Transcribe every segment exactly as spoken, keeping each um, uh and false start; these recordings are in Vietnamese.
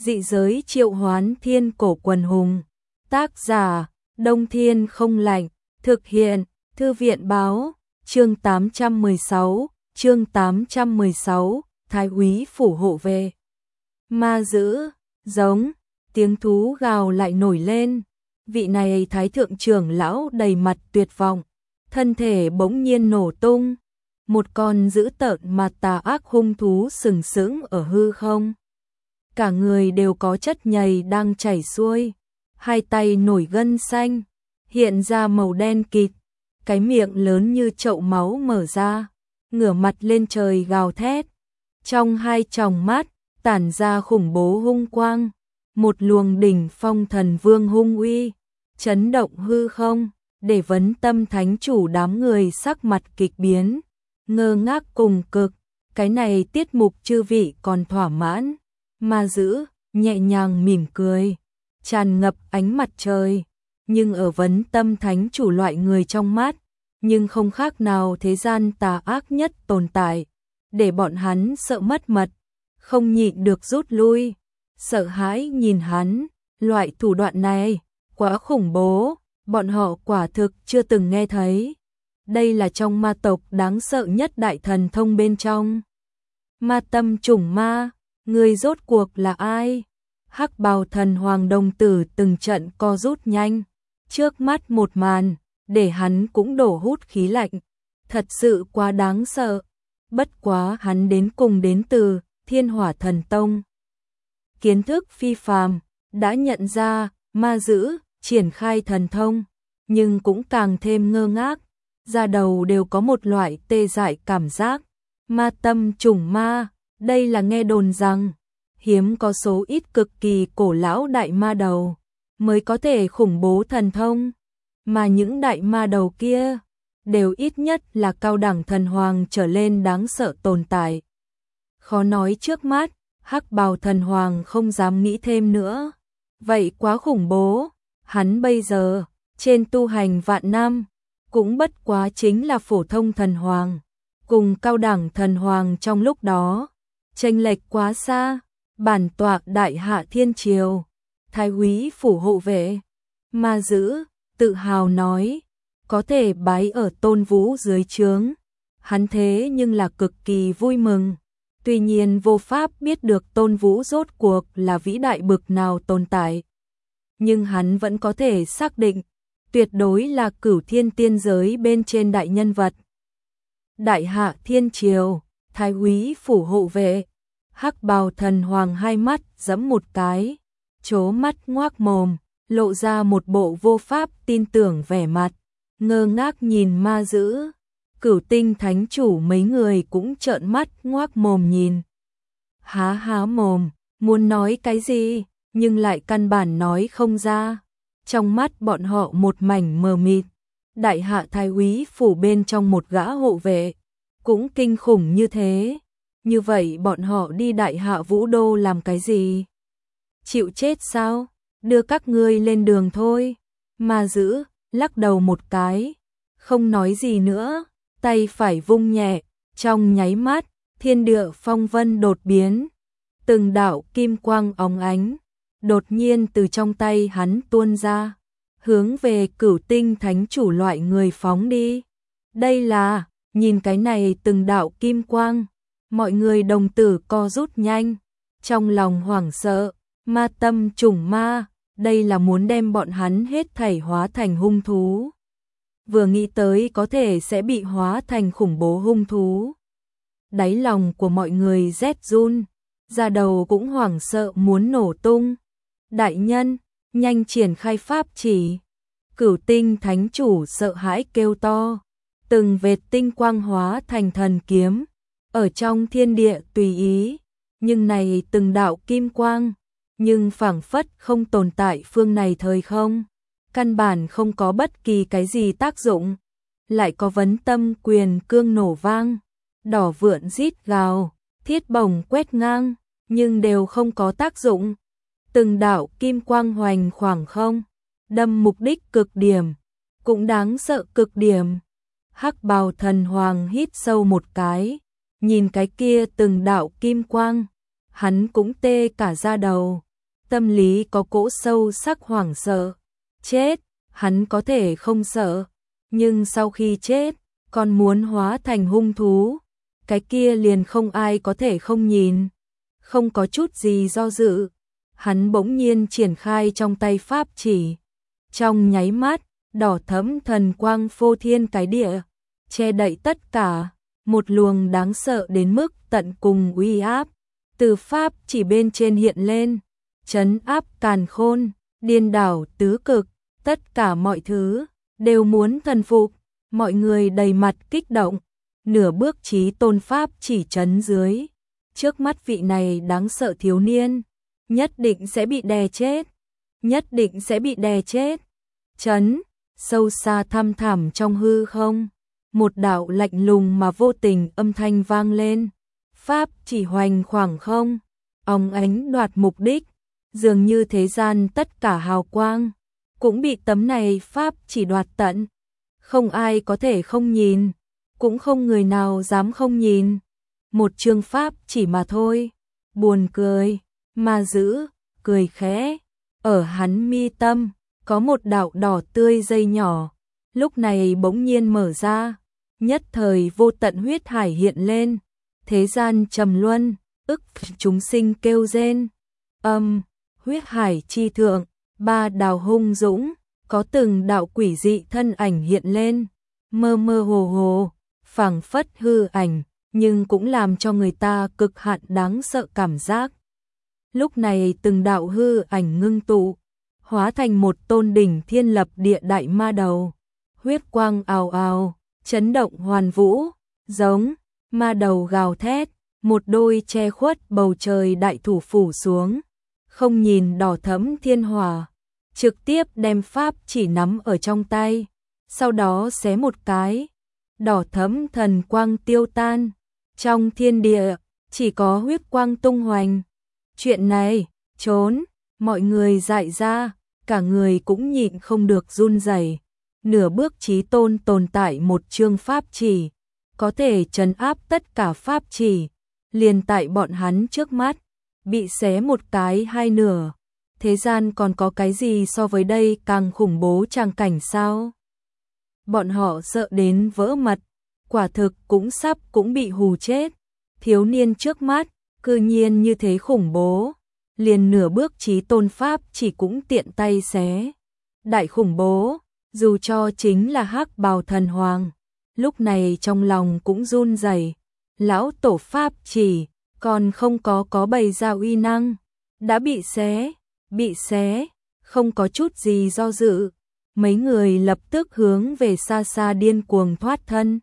Dị giới triệu hoán thiên cổ quần hùng. Tác giả, Đông Thiên Không Lạnh. Thực hiện, Thư viện báo. Chương tám trăm mười sáu, chương tám trăm mười sáu, Thái úy phủ hộ về. Ma dữ, giống, tiếng thú gào lại nổi lên. Vị này thái thượng trưởng lão đầy mặt tuyệt vọng, thân thể bỗng nhiên nổ tung. Một con dữ tợn mà tà ác hung thú sừng sững ở hư không. Cả người đều có chất nhầy đang chảy xuôi, hai tay nổi gân xanh, hiện ra màu đen kịt, cái miệng lớn như chậu máu mở ra, ngửa mặt lên trời gào thét. Trong hai tròng mắt, tản ra khủng bố hung quang, một luồng đỉnh phong thần vương hung uy, chấn động hư không, để vấn tâm thánh chủ đám người sắc mặt kịch biến, ngơ ngác cùng cực. Cái này tiết mục chư vị còn thỏa mãn. Ma dữ, nhẹ nhàng mỉm cười, tràn ngập ánh mặt trời, nhưng ở vấn tâm thánh chủ loại người trong mắt, nhưng không khác nào thế gian tà ác nhất tồn tại, để bọn hắn sợ mất mật, không nhịn được rút lui, sợ hãi nhìn hắn, loại thủ đoạn này, quá khủng bố, bọn họ quả thực chưa từng nghe thấy. Đây là trong ma tộc đáng sợ nhất đại thần thông bên trong. Ma tâm chủng ma, người rốt cuộc là ai? Hắc bào thần hoàng đồng tử từng trận co rút nhanh, trước mắt một màn, để hắn cũng đổ hút khí lạnh, thật sự quá đáng sợ. Bất quá hắn đến cùng đến từ Thiên Hỏa Thần Tông, kiến thức phi phàm, đã nhận ra ma dữ triển khai thần thông, nhưng cũng càng thêm ngơ ngác, da đầu đều có một loại tê dại cảm giác. Ma tâm chủng ma, đây là nghe đồn rằng hiếm có số ít cực kỳ cổ lão đại ma đầu mới có thể khủng bố thần thông, mà những đại ma đầu kia đều ít nhất là cao đẳng thần hoàng trở lên đáng sợ tồn tại. Khó nói trước mắt, Hắc bào thần hoàng không dám nghĩ thêm nữa. Vậy quá khủng bố, hắn bây giờ, trên tu hành vạn năm, cũng bất quá chính là phổ thông thần hoàng, cùng cao đẳng thần hoàng trong lúc đó, chênh lệch quá xa. Bản tọa đại hạ thiên triều, thái úy phủ hộ vệ, ma dữ, tự hào nói, có thể bái ở Tôn Vũ dưới trướng, hắn thế nhưng là cực kỳ vui mừng. Tuy nhiên vô pháp biết được Tôn Vũ rốt cuộc là vĩ đại bực nào tồn tại, nhưng hắn vẫn có thể xác định, tuyệt đối là cửu thiên tiên giới bên trên đại nhân vật. Đại hạ thiên triều, thái úy phủ hộ vệ. Hắc bào thần hoàng hai mắt giẫm một cái, trố mắt ngoác mồm, lộ ra một bộ vô pháp tin tưởng vẻ mặt, ngơ ngác nhìn ma dữ. Cửu tinh thánh chủ mấy người cũng trợn mắt ngoác mồm nhìn. Há há mồm, muốn nói cái gì, nhưng lại căn bản nói không ra. Trong mắt bọn họ một mảnh mờ mịt. Đại hạ thái úy phủ bên trong một gã hộ vệ, cũng kinh khủng như thế. Như vậy bọn họ đi đại hạ vũ đô làm cái gì? Chịu chết sao? Đưa các ngươi lên đường thôi. Ma dữ, lắc đầu một cái, không nói gì nữa, tay phải vung nhẹ, trong nháy mắt, thiên địa phong vân đột biến. Từng đạo kim quang óng ánh, đột nhiên từ trong tay hắn tuôn ra, hướng về cửu tinh thánh chủ loại người phóng đi. Đây là, nhìn cái này từng đạo kim quang. Mọi người đồng tử co rút nhanh, trong lòng hoảng sợ, ma tâm chủng ma, đây là muốn đem bọn hắn hết thảy hóa thành hung thú. Vừa nghĩ tới có thể sẽ bị hóa thành khủng bố hung thú. Đáy lòng của mọi người rét run, da đầu cũng hoảng sợ muốn nổ tung. Đại nhân, nhanh triển khai pháp chỉ. Cửu tinh thánh chủ sợ hãi kêu to, từng vệt tinh quang hóa thành thần kiếm. Ở trong thiên địa tùy ý, nhưng này từng đạo kim quang, nhưng phảng phất không tồn tại phương này thời không, căn bản không có bất kỳ cái gì tác dụng. Lại có vấn tâm quyền cương nổ vang, đỏ vượn rít gào, thiết bổng quét ngang, nhưng đều không có tác dụng. Từng đạo kim quang hoành khoảng không, đâm mục đích cực điểm, cũng đáng sợ cực điểm. Hắc bào thần hoàng hít sâu một cái, nhìn cái kia từng đạo kim quang, hắn cũng tê cả da đầu, tâm lý có cỗ sâu sắc hoảng sợ. Chết, hắn có thể không sợ, nhưng sau khi chết, còn muốn hóa thành hung thú, cái kia liền không ai có thể không nhìn. Không có chút gì do dự, hắn bỗng nhiên triển khai trong tay pháp chỉ. Trong nháy mắt, đỏ thẫm thần quang phô thiên cái địa, che đậy tất cả, một luồng đáng sợ đến mức tận cùng uy áp, từ pháp chỉ bên trên hiện lên, trấn áp càn khôn, điên đảo tứ cực, tất cả mọi thứ đều muốn thần phục, mọi người đầy mặt kích động, nửa bước chí tôn pháp chỉ trấn dưới. Trước mắt vị này đáng sợ thiếu niên, nhất định sẽ bị đè chết, nhất định sẽ bị đè chết. Chấn, sâu xa thăm thẳm trong hư không, một đạo lạnh lùng mà vô tình âm thanh vang lên. Pháp chỉ hoành khoảng không, óng ánh đoạt mục đích, dường như thế gian tất cả hào quang, cũng bị tấm này pháp chỉ đoạt tận. Không ai có thể không nhìn, cũng không người nào dám không nhìn. Một chương pháp chỉ mà thôi, buồn cười, mà giữ, cười khẽ, ở hắn mi tâm, có một đạo đỏ tươi dây nhỏ, lúc này bỗng nhiên mở ra, nhất thời vô tận huyết hải hiện lên, thế gian trầm luân, ức chúng sinh kêu rên, âm, huyết hải chi thượng, ba đào hung dũng, có từng đạo quỷ dị thân ảnh hiện lên, mơ mơ hồ hồ, phảng phất hư ảnh, nhưng cũng làm cho người ta cực hạn đáng sợ cảm giác. Lúc này từng đạo hư ảnh ngưng tụ, hóa thành một tôn đỉnh thiên lập địa đại ma đầu, huyết quang ào ào, chấn động hoàn vũ, giống ma đầu gào thét, một đôi che khuất bầu trời đại thủ phủ xuống, không nhìn đỏ thẫm thiên hỏa, trực tiếp đem pháp chỉ nắm ở trong tay, sau đó xé một cái, đỏ thẫm thần quang tiêu tan, trong thiên địa chỉ có huyết quang tung hoành. Chuyện này, trốn, mọi người dại ra, cả người cũng nhịn không được run rẩy. Nửa bước chí tôn tồn tại một chương pháp chỉ, có thể trấn áp tất cả pháp chỉ, liền tại bọn hắn trước mắt, bị xé một cái hai nửa. Thế gian còn có cái gì so với đây càng khủng bố tràng cảnh sao? Bọn họ sợ đến vỡ mật, quả thực cũng sắp cũng bị hù chết. Thiếu niên trước mắt, cư nhiên như thế khủng bố, liền nửa bước chí tôn pháp chỉ cũng tiện tay xé. Đại khủng bố, dù cho chính là Hắc Bào Thần Hoàng, lúc này trong lòng cũng run rẩy. Lão tổ pháp chỉ, còn không có có bày ra uy năng, đã bị xé, bị xé, không có chút gì do dự. Mấy người lập tức hướng về xa xa điên cuồng thoát thân.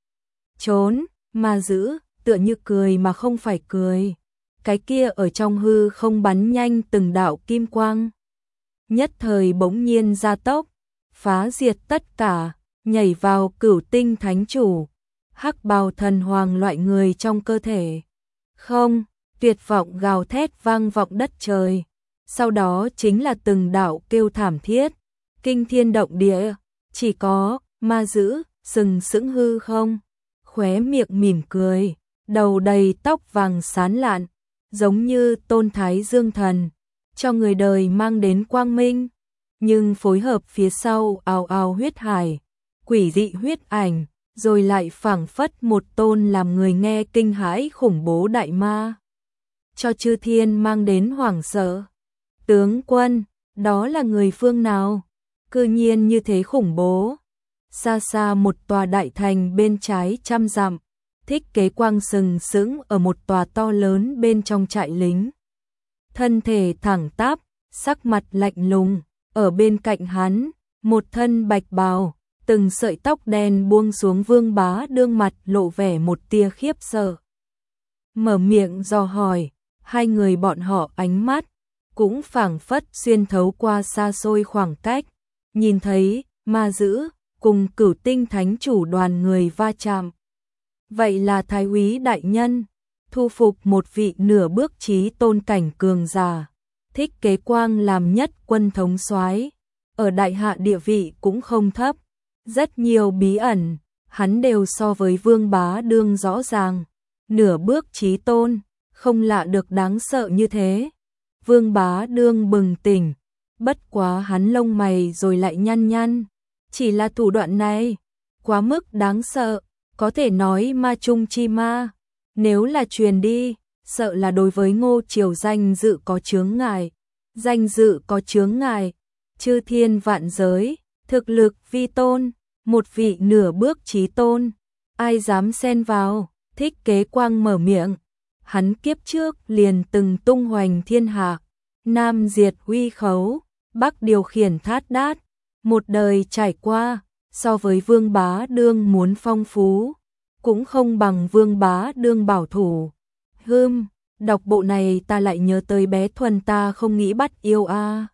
Trốn, mà giữ, tựa như cười mà không phải cười. Cái kia ở trong hư không bắn nhanh từng đạo kim quang. Nhất thời bỗng nhiên gia tốc, phá diệt tất cả, nhảy vào Cửu Tinh Thánh Chủ, Hắc Bào Thần Hoàng loại người trong cơ thể. Không, tuyệt vọng gào thét vang vọng đất trời. Sau đó chính là từng đạo kêu thảm thiết, kinh thiên động địa, chỉ có ma dữ sừng sững hư không, khóe miệng mỉm cười, đầu đầy tóc vàng sán lạn, giống như Tôn Thái Dương Thần, cho người đời mang đến quang minh. Nhưng phối hợp phía sau ào ào huyết hải, quỷ dị huyết ảnh, rồi lại phảng phất một tôn làm người nghe kinh hãi khủng bố đại ma, cho chư thiên mang đến hoảng sợ. Tướng quân, đó là người phương nào? Cư nhiên như thế khủng bố. Xa xa một tòa đại thành bên trái trăm dặm, Thích Kế Quang sừng sững ở một tòa to lớn bên trong trại lính. Thân thể thẳng tắp, sắc mặt lạnh lùng, ở bên cạnh hắn, một thân bạch bào, từng sợi tóc đen buông xuống. Vương Bá đương mặt lộ vẻ một tia khiếp sợ. Mở miệng dò hỏi, hai người bọn họ ánh mắt cũng phảng phất xuyên thấu qua xa xôi khoảng cách, nhìn thấy ma dữ cùng Cửu Tinh Thánh Chủ đoàn người va chạm. Vậy là Thái úy đại nhân thu phục một vị nửa bước chí tôn cảnh cường giả. Thích Kế Quang làm nhất quân thống soái, ở đại hạ địa vị cũng không thấp, rất nhiều bí ẩn hắn đều so với Vương Bá đương rõ ràng. Nửa bước chí tôn, không lạ được đáng sợ như thế. Vương Bá Đương bừng tỉnh, bất quá hắn lông mày rồi lại nhăn nhăn. Chỉ là thủ đoạn này, quá mức đáng sợ, có thể nói ma trung chi ma. Nếu là truyền đi, sợ là đối với Ngô Triều danh dự có chướng ngại. Danh dự có chướng ngại, chư thiên vạn giới, thực lực vi tôn, một vị nửa bước chí tôn. Ai dám xen vào, Thích Kế Quang mở miệng. Hắn kiếp trước liền từng tung hoành thiên hạ, Nam diệt uy khấu, Bắc điều khiển thát đát, một đời trải qua, so với Vương Bá Đương muốn phong phú, cũng không bằng Vương Bá Đương bảo thủ. Hưm, đọc bộ này ta lại nhớ tới bé Thuần ta không nghĩ bắt yêu a.